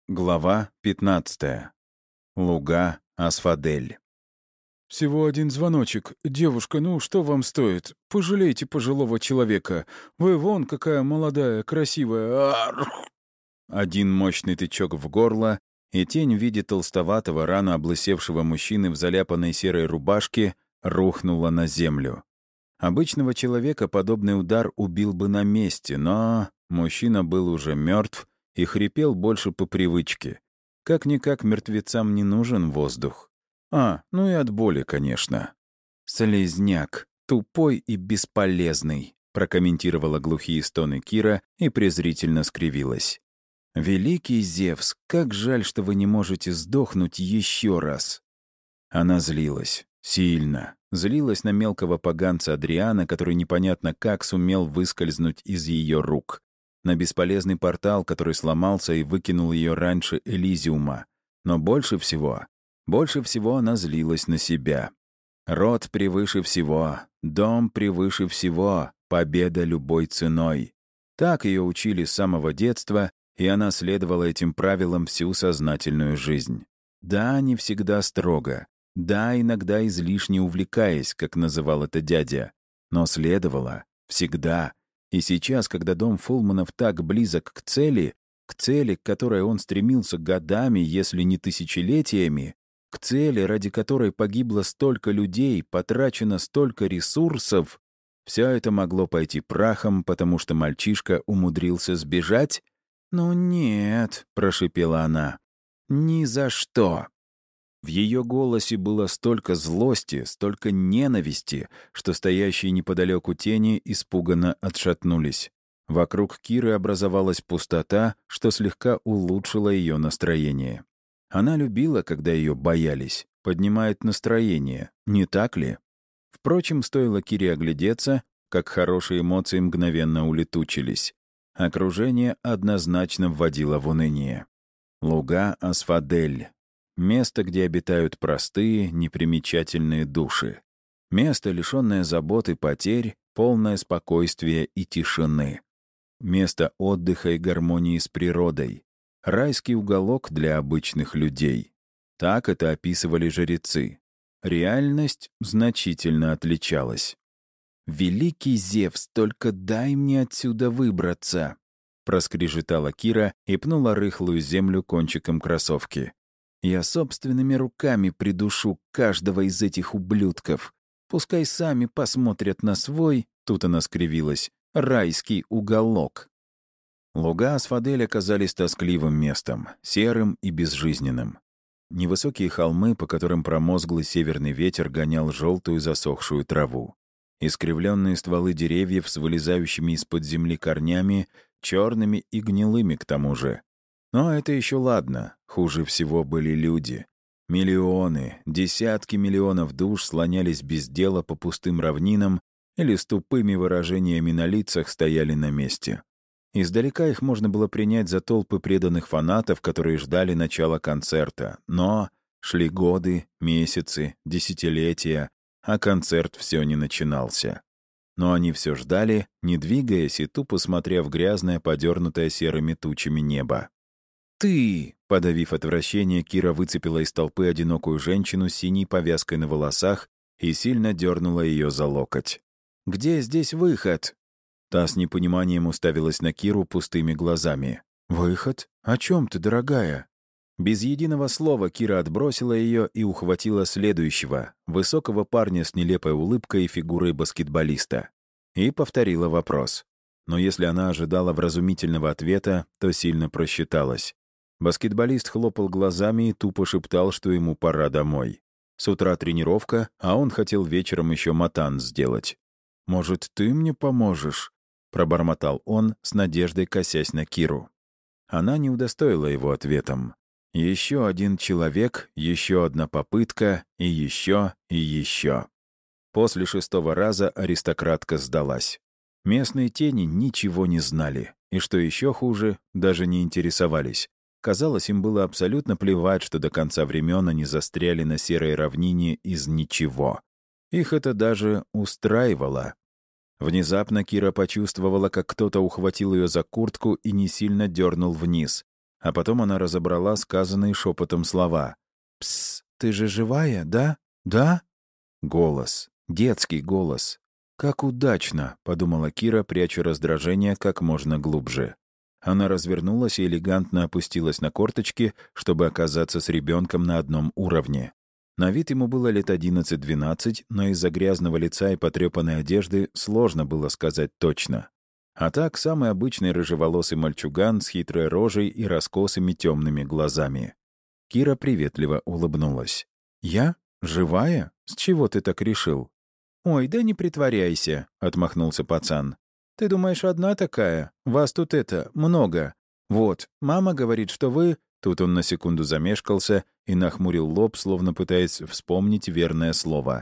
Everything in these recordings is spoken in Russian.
Глава 15. Луга Асфадель. «Всего один звоночек. Девушка, ну что вам стоит? Пожалейте пожилого человека. Вы вон какая молодая, красивая. Арх!» Один мощный тычок в горло, и тень в виде толстоватого, рано облысевшего мужчины в заляпанной серой рубашке рухнула на землю. Обычного человека подобный удар убил бы на месте, но мужчина был уже мертв и хрипел больше по привычке. Как-никак мертвецам не нужен воздух. Ну и от боли, конечно. «Слизняк, тупой и бесполезный», — прокомментировала глухие стоны Кира и презрительно скривилась. «Великий Зевс, как жаль, что вы не можете сдохнуть еще раз». Она злилась. Сильно. Злилась на мелкого поганца Адриана, который непонятно как сумел выскользнуть из ее рук. На бесполезный портал, который сломался и выкинул ее раньше Элизиума. Но больше всего она злилась на себя. Род превыше всего, дом превыше всего, победа любой ценой. Так ее учили с самого детства, и она следовала этим правилам всю сознательную жизнь. Да, не всегда строго. Да, иногда излишне увлекаясь, как называл это дядя. Но следовала. Всегда. И сейчас, когда дом Фулманов так близок к цели, к которой он стремился годами, если не тысячелетиями, к цели, ради которой погибло столько людей, потрачено столько ресурсов, все это могло пойти прахом, потому что мальчишка умудрился сбежать? «Ну нет», — прошипела она, — «ни за что». В ее голосе было столько злости, столько ненависти, что стоящие неподалеку тени испуганно отшатнулись. Вокруг Киры образовалась пустота, что слегка улучшило ее настроение. Она любила, когда ее боялись, поднимает настроение, не так ли? Впрочем, стоило Кире оглядеться, как хорошие эмоции мгновенно улетучились. Окружение однозначно вводило в уныние. Луга Асфадель. Место, где обитают простые, непримечательные души. Место, лишенное забот и потерь, полное спокойствия и тишины. Место отдыха и гармонии с природой. Райский уголок для обычных людей. Так это описывали жрецы. Реальность значительно отличалась. «Великий Зевс, только дай мне отсюда выбраться!» проскрежетала Кира и пнула рыхлую землю кончиком кроссовки. «Я собственными руками придушу каждого из этих ублюдков. Пускай сами посмотрят на свой, тут она скривилась, райский уголок». Луга Асфадель оказались тоскливым местом, серым и безжизненным. Невысокие холмы, по которым промозглый северный ветер гонял желтую засохшую траву. Искривленные стволы деревьев с вылезающими из-под земли корнями, черными и гнилыми к тому же. Но это еще ладно, хуже всего были люди. Миллионы, десятки миллионов душ слонялись без дела по пустым равнинам или с тупыми выражениями на лицах стояли на месте. Издалека их можно было принять за толпы преданных фанатов, которые ждали начала концерта. Но шли годы, месяцы, десятилетия, а концерт все не начинался. Но они все ждали, не двигаясь и тупо смотря в грязное, подернутое серыми тучами небо. «Ты!» — подавив отвращение, Кира выцепила из толпы одинокую женщину с синей повязкой на волосах и сильно дернула ее за локоть. «Где здесь выход?» Та с непониманием уставилась на Киру пустыми глазами. «Выход? О чем ты, дорогая?» Без единого слова Кира отбросила ее и ухватила следующего, высокого парня с нелепой улыбкой и фигурой баскетболиста. И повторила вопрос. Но если она ожидала вразумительного ответа, то сильно просчиталась. Баскетболист хлопал глазами и тупо шептал, что ему пора домой. С утра тренировка, а он хотел вечером еще матан сделать. «Может, ты мне поможешь?» — пробормотал он, с надеждой косясь на Киру. Она не удостоила его ответом. Еще один человек, еще одна попытка, и еще, и еще. После 6-го раза аристократка сдалась. Местные тени ничего не знали, и, что еще хуже, даже не интересовались. Казалось, им было абсолютно плевать, что до конца времен они застряли на серой равнине из ничего. Их это даже устраивало. Внезапно Кира почувствовала, как кто-то ухватил ее за куртку и не сильно дернул вниз. А потом она разобрала сказанные шепотом слова. «Пс, ты же живая, да? Да?» Голос. Детский голос. «Как удачно!» — подумала Кира, пряча раздражение как можно глубже. Она развернулась и элегантно опустилась на корточки, чтобы оказаться с ребенком на одном уровне. На вид ему было лет 11-12, но из-за грязного лица и потрепанной одежды сложно было сказать точно. А так, самый обычный рыжеволосый мальчуган с хитрой рожей и раскосыми темными глазами. Кира приветливо улыбнулась. «Я? Живая? С чего ты так решил?» «Ой, да не притворяйся», — отмахнулся пацан. «Ты думаешь, одна такая? Вас тут много. Вот, мама говорит, что вы...» Тут он на секунду замешкался и нахмурил лоб, словно пытаясь вспомнить верное слово.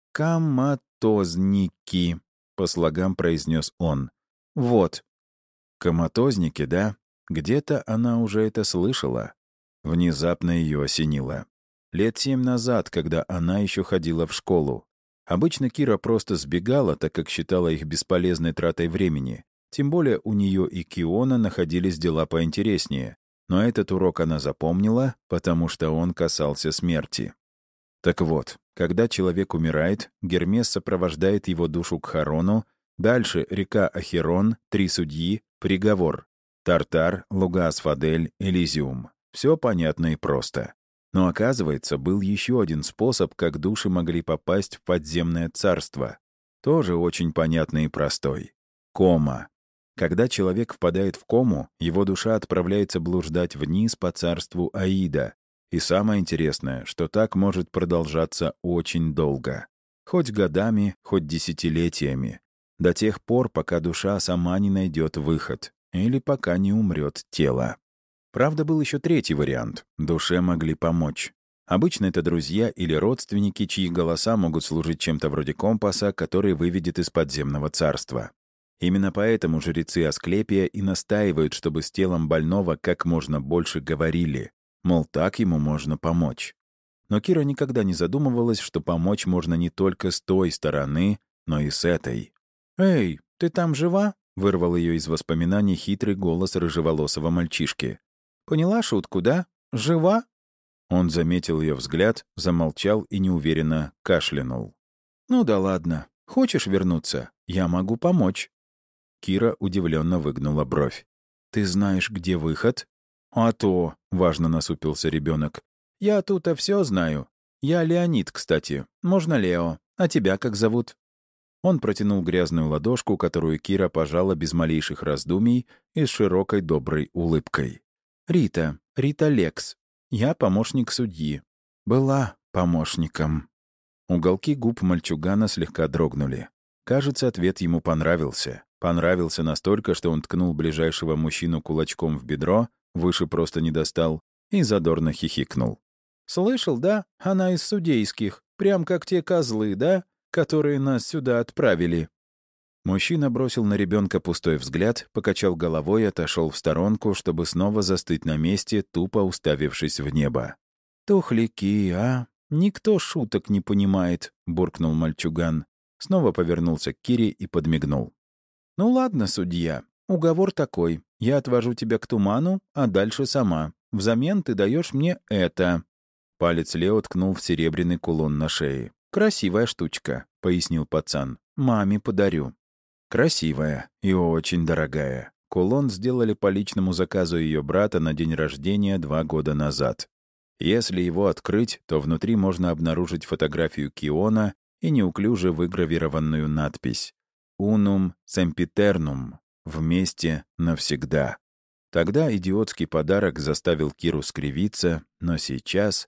«Коматозники», — по слогам произнес он. «Вот». «Коматозники, да? Где-то она уже это слышала». Внезапно ее осенило. Лет 7 назад, когда она еще ходила в школу. Обычно Кира просто сбегала, так как считала их бесполезной тратой времени. Тем более у нее и Киона находились дела поинтереснее. Но этот урок она запомнила, потому что он касался смерти. Так вот, когда человек умирает, Гермес сопровождает его душу к Харону, дальше река Ахерон, 3 судьи, приговор. Тартар, Луга-Асфадель, Элизиум. Все понятно и просто. Но оказывается, был еще один способ, как души могли попасть в подземное царство. Тоже очень понятный и простой. Кома. Когда человек впадает в кому, его душа отправляется блуждать вниз по царству Аида. И самое интересное, что так может продолжаться очень долго. Хоть годами, хоть десятилетиями. До тех пор, пока душа сама не найдет выход. Или пока не умрет тело. Правда, был еще третий вариант. Душе могли помочь. Обычно это друзья или родственники, чьи голоса могут служить чем-то вроде компаса, который выведет из подземного царства. Именно поэтому жрецы Асклепия и настаивают, чтобы с телом больного как можно больше говорили, мол, так ему можно помочь. Но Кира никогда не задумывалась, что помочь можно не только с той стороны, но и с этой. «Эй, ты там жива?» — вырвал ее из воспоминаний хитрый голос рыжеволосого мальчишки. «Поняла шутку, да? Жива?» Он заметил ее взгляд, замолчал и неуверенно кашлянул. «Ну да ладно. Хочешь вернуться? Я могу помочь». Кира удивленно выгнула бровь. «Ты знаешь, где выход?» «А то», — важно насупился ребенок. «Я тут-то все знаю. Я Леонид, кстати. Можно Лео. А тебя как зовут?» Он протянул грязную ладошку, которую Кира пожала без малейших раздумий и с широкой доброй улыбкой. «Рита. Рита Лекс. Я помощник судьи. Была помощником». Уголки губ мальчугана слегка дрогнули. Кажется, ответ ему понравился. Понравился настолько, что он ткнул ближайшего мужчину кулачком в бедро, выше просто не достал, и задорно хихикнул. «Слышал, да? Она из судейских. Прям как те козлы, да? Которые нас сюда отправили». Мужчина бросил на ребенка пустой взгляд, покачал головой и отошел в сторонку, чтобы снова застыть на месте, тупо уставившись в небо. «Тухляки, а? Никто шуток не понимает», — буркнул мальчуган. Снова повернулся к Кире и подмигнул. «Ну ладно, судья. Уговор такой. Я отвожу тебя к туману, а дальше сама. Взамен ты даешь мне это». Палец Лео ткнул в серебряный кулон на шее. «Красивая штучка», — пояснил пацан. «Маме подарю». Красивая и очень дорогая. Кулон сделали по личному заказу ее брата на день рождения 2 года назад. Если его открыть, то внутри можно обнаружить фотографию Киона и неуклюже выгравированную надпись «Unum sempiternum» — «Вместе навсегда». Тогда идиотский подарок заставил Киру скривиться, но сейчас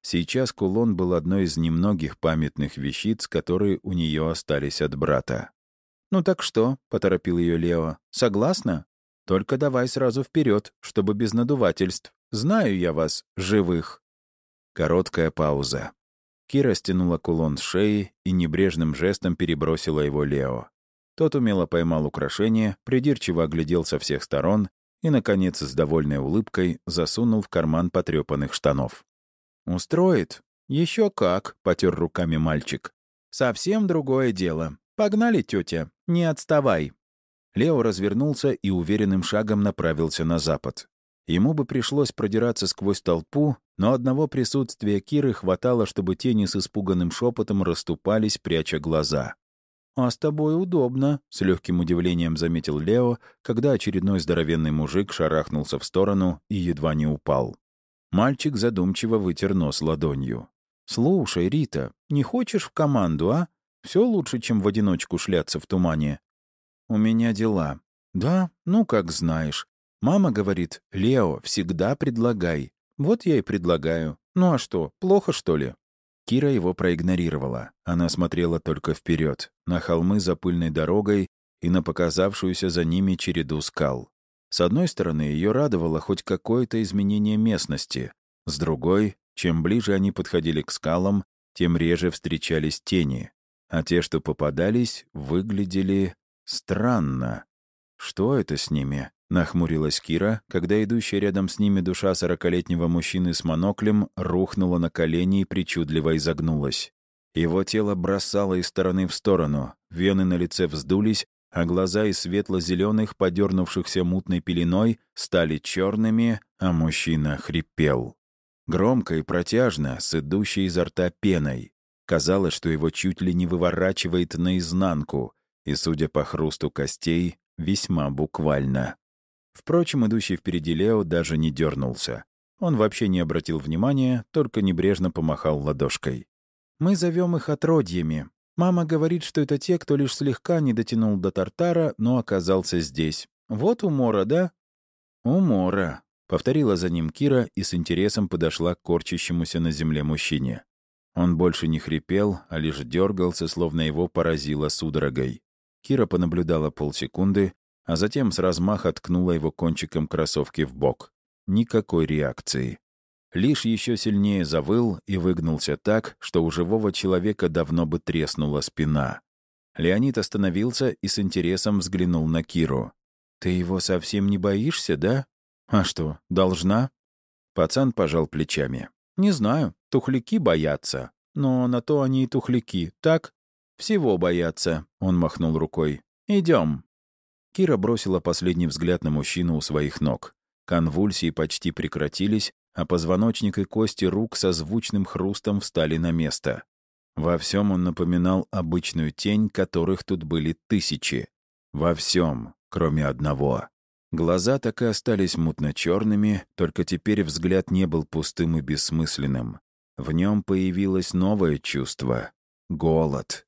кулон был одной из немногих памятных вещиц, которые у нее остались от брата. «Ну так что?» — поторопил ее Лео. «Согласна? Только давай сразу вперед, чтобы без надувательств. Знаю я вас, живых». Короткая пауза. Кира стянула кулон с шеи и небрежным жестом перебросила его Лео. Тот умело поймал украшение, придирчиво оглядел со всех сторон и, наконец, с довольной улыбкой засунул в карман потрепанных штанов. «Устроит?» «Еще как», — потер руками мальчик. «Совсем другое дело. Погнали, тетя, не отставай». Лео развернулся и уверенным шагом направился на запад. Ему бы пришлось продираться сквозь толпу, но одного присутствия Киры хватало, чтобы тени с испуганным шепотом расступались, пряча глаза. «А с тобой удобно», — с легким удивлением заметил Лео, когда очередной здоровенный мужик шарахнулся в сторону и едва не упал. Мальчик задумчиво вытер нос ладонью. «Слушай, Рита, не хочешь в команду, а? Все лучше, чем в одиночку шляться в тумане». «У меня дела». «Да? Ну, как знаешь. Мама говорит, Лео, всегда предлагай. Вот я и предлагаю. Ну а что, плохо, что ли?» Кира его проигнорировала. Она смотрела только вперед, на холмы за пыльной дорогой и на показавшуюся за ними череду скал. С одной стороны, ее радовало хоть какое-то изменение местности. С другой, чем ближе они подходили к скалам, тем реже встречались тени. А те, что попадались, выглядели странно. «Что это с ними?» — нахмурилась Кира, когда идущая рядом с ними душа 40-летнего мужчины с моноклем рухнула на колени и причудливо изогнулась. Его тело бросало из стороны в сторону, вены на лице вздулись, а глаза из светло-зеленых, подернувшихся мутной пеленой, стали черными, а мужчина хрипел. Громко и протяжно, с идущей изо рта пеной. Казалось, что его чуть ли не выворачивает наизнанку, и, судя по хрусту костей, весьма буквально. Впрочем, идущий впереди Лео даже не дернулся. Он вообще не обратил внимания, только небрежно помахал ладошкой. «Мы зовем их отродьями. Мама говорит, что это те, кто лишь слегка не дотянул до Тартара, но оказался здесь. Вот умора, да?» «Умора», — повторила за ним Кира и с интересом подошла к корчащемуся на земле мужчине. Он больше не хрипел, а лишь дергался, словно его поразило судорогой. Кира понаблюдала полсекунды, а затем с размаха ткнула его кончиком кроссовки в бок. Никакой реакции. Лишь еще сильнее завыл и выгнулся так, что у живого человека давно бы треснула спина. Леонид остановился и с интересом взглянул на Киру. «Ты его совсем не боишься, да? А что, должна?» Пацан пожал плечами. «Не знаю, тухляки боятся. Но на то они и тухляки, так? Всего боятся», — он махнул рукой. «Идем». Кира бросила последний взгляд на мужчину у своих ног. Конвульсии почти прекратились, а позвоночник и кости рук со звучным хрустом встали на место. Во всем он напоминал обычную тень, которых тут были тысячи. Во всем, кроме одного. Глаза так и остались мутно-черными, только теперь взгляд не был пустым и бессмысленным. В нем появилось новое чувство — голод.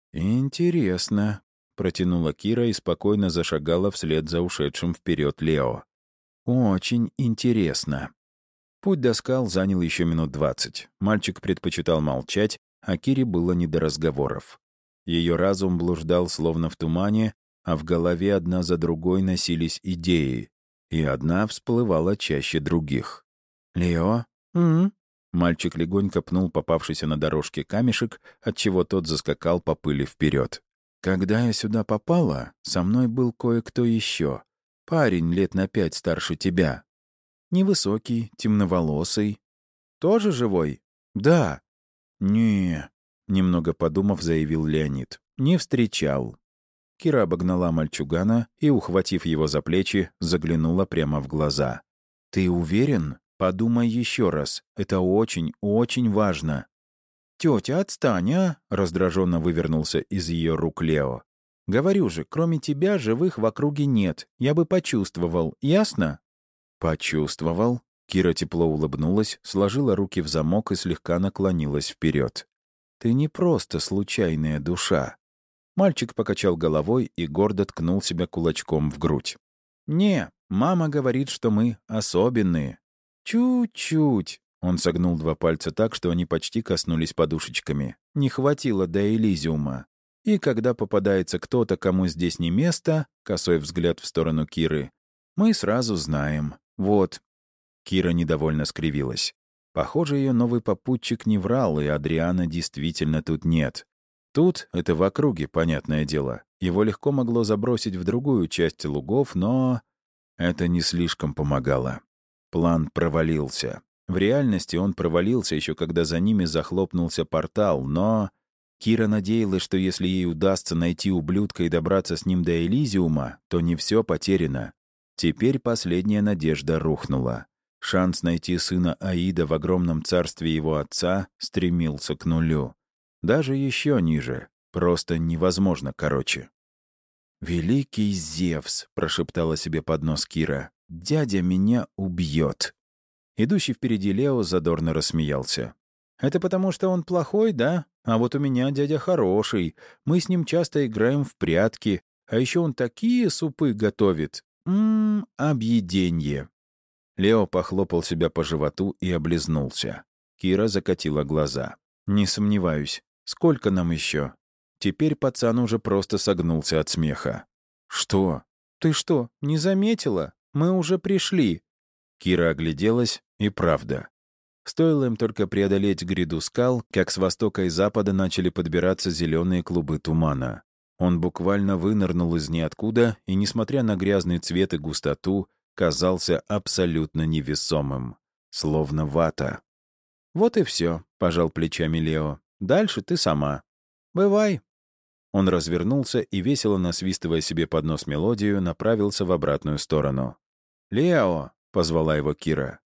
«Интересно», — протянула Кира и спокойно зашагала вслед за ушедшим вперед Лео. «Очень интересно». Путь до скал занял еще минут 20. Мальчик предпочитал молчать, а Кире было не до разговоров. Ее разум блуждал словно в тумане, а в голове одна за другой носились идеи, и одна всплывала чаще других. «Лео?» Мальчик легонько пнул попавшийся на дорожке камешек, отчего тот заскакал по пыли вперед. «Когда я сюда попала, со мной был кое-кто еще. Парень лет на 5 старше тебя. Невысокий, темноволосый. Тоже живой?» «Да». «Не», — немного подумав, заявил Леонид. «Не встречал». Кира обогнала мальчугана и, ухватив его за плечи, заглянула прямо в глаза. «Ты уверен? Подумай еще раз. Это очень, очень важно». «Тетя, отстань, а!» — раздраженно вывернулся из ее рук Лео. «Говорю же, кроме тебя живых в округе нет. Я бы почувствовал, ясно?» «Почувствовал?» Кира тепло улыбнулась, сложила руки в замок и слегка наклонилась вперед. «Ты не просто случайная душа». Мальчик покачал головой и гордо ткнул себя кулачком в грудь. «Не, мама говорит, что мы особенные». «Чуть-чуть». Он согнул 2 пальца так, что они почти коснулись подушечками. Не хватило до Элизиума. И когда попадается кто-то, кому здесь не место, косой взгляд в сторону Киры, мы сразу знаем. Вот. Кира недовольно скривилась. Похоже, ее новый попутчик не врал, и Адриана действительно тут нет. Тут, это в округе, понятное дело. Его легко могло забросить в другую часть лугов, но это не слишком помогало. План провалился. В реальности он провалился еще когда за ними захлопнулся портал, но Кира надеялась, что если ей удастся найти ублюдка и добраться с ним до Элизиума, то не все потеряно. Теперь последняя надежда рухнула. Шанс найти сына Аида в огромном царстве его отца стремился к нулю. Даже еще ниже. Просто невозможно короче. «Великий Зевс», — прошептала себе под нос Кира, — «дядя меня убьет». Идущий впереди Лео задорно рассмеялся. «Это потому, что он плохой, да? А вот у меня дядя хороший. Мы с ним часто играем в прятки. А еще он такие супы готовит. Объеденье». Лео похлопал себя по животу и облизнулся. Кира закатила глаза. «Не сомневаюсь. Сколько нам еще?» Теперь пацан уже просто согнулся от смеха. «Что? Ты что, не заметила? Мы уже пришли». Кира огляделась, и правда. Стоило им только преодолеть гряду скал, как с востока и запада начали подбираться зеленые клубы тумана. Он буквально вынырнул из ниоткуда и, несмотря на грязный цвет и густоту, казался абсолютно невесомым. Словно вата. «Вот и все», — пожал плечами Лео. «Дальше ты сама. Бывай». Он развернулся и, весело насвистывая себе под нос мелодию, направился в обратную сторону. «Лео!» — позвала его Кира.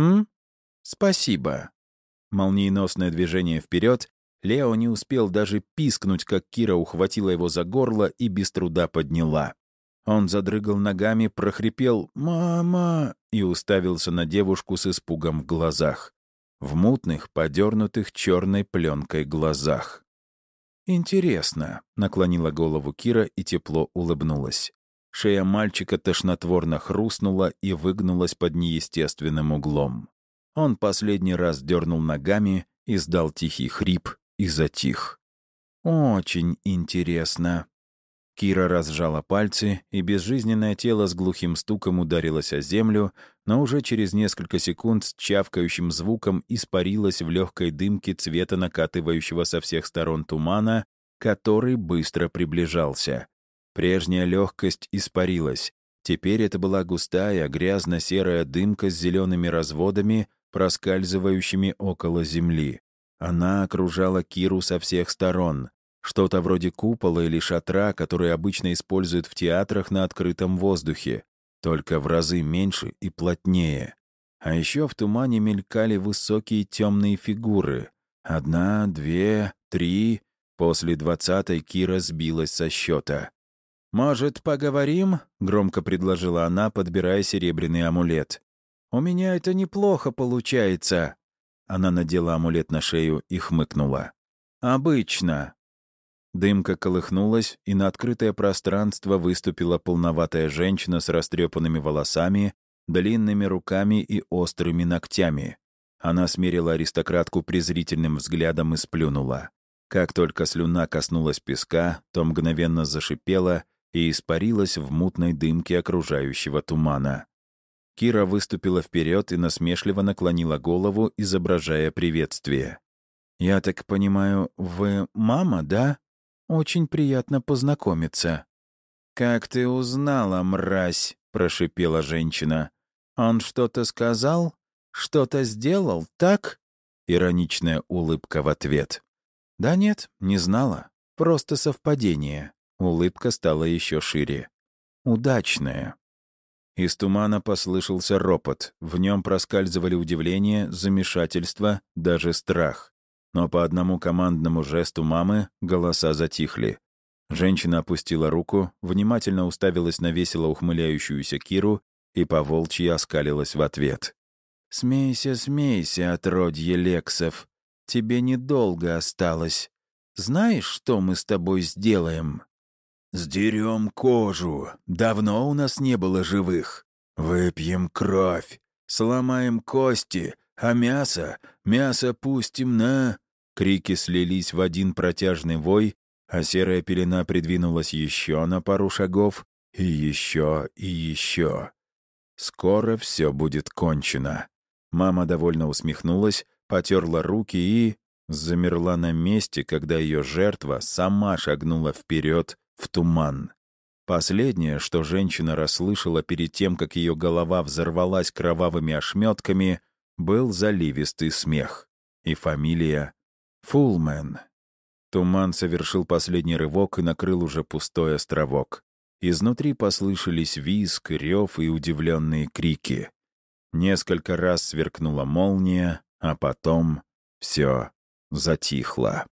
«Спасибо». Молниеносное движение вперед. Лео не успел даже пискнуть, как Кира ухватила его за горло и без труда подняла. Он задрыгал ногами, прохрипел «Мама!» и уставился на девушку с испугом в глазах. В мутных, подернутых черной пленкой глазах. «Интересно», — наклонила голову Кира и тепло улыбнулась. Шея мальчика тошнотворно хрустнула и выгнулась под неестественным углом. Он последний раз дернул ногами, издал тихий хрип и затих. «Очень интересно». Кира разжала пальцы, и безжизненное тело с глухим стуком ударилось о землю, но уже через несколько секунд с чавкающим звуком испарилось в легкой дымке цвета накатывающего со всех сторон тумана, который быстро приближался. Прежняя легкость испарилась. Теперь это была густая, грязно-серая дымка с зелеными разводами, проскальзывающими около земли. Она окружала Киру со всех сторон. Что-то вроде купола или шатра, которые обычно используют в театрах на открытом воздухе, только в разы меньше и плотнее. А еще в тумане мелькали высокие темные фигуры. 1, 2, 3. После 20-й Кира сбилась со счета. «Может, поговорим?» — громко предложила она, подбирая серебряный амулет. «У меня это неплохо получается». Она надела амулет на шею и хмыкнула. «Обычно». Дымка колыхнулась, и на открытое пространство выступила полноватая женщина с растрепанными волосами, длинными руками и острыми ногтями. Она смерила аристократку презрительным взглядом и сплюнула. Как только слюна коснулась песка, то мгновенно зашипела и испарилась в мутной дымке окружающего тумана. Кира выступила вперед и насмешливо наклонила голову, изображая приветствие. «Я так понимаю, вы мама, да? Очень приятно познакомиться». «Как ты узнала, мразь?» — прошипела женщина. «Он что-то сказал? Что-то сделал, так?» Ироничная улыбка в ответ. «Да нет, не знала. Просто совпадение». Улыбка стала еще шире. «Удачное». Из тумана послышался ропот. В нем проскальзывали удивление, замешательство, даже страх. Но по одному командному жесту мамы голоса затихли. Женщина опустила руку, внимательно уставилась на весело ухмыляющуюся Киру и поволчьи оскалилась в ответ. «Смейся, смейся, отродье Лексов. Тебе недолго осталось. Знаешь, что мы с тобой сделаем?» «Сдерем кожу. Давно у нас не было живых. Выпьем кровь, сломаем кости, а мясо пустим на...» Крики слились в один протяжный вой, а серая пелена придвинулась еще на пару шагов, и еще, и еще. Скоро все будет кончено. Мама довольно усмехнулась, потерла руки и... замерла на месте, когда ее жертва сама шагнула вперед в туман. Последнее, что женщина расслышала перед тем, как ее голова взорвалась кровавыми ошметками, был заливистый смех. И фамилия Фулмен. Туман совершил последний рывок и накрыл уже пустой островок. Изнутри послышались визг, рев и удивленные крики. Несколько раз сверкнула молния, а потом все затихло.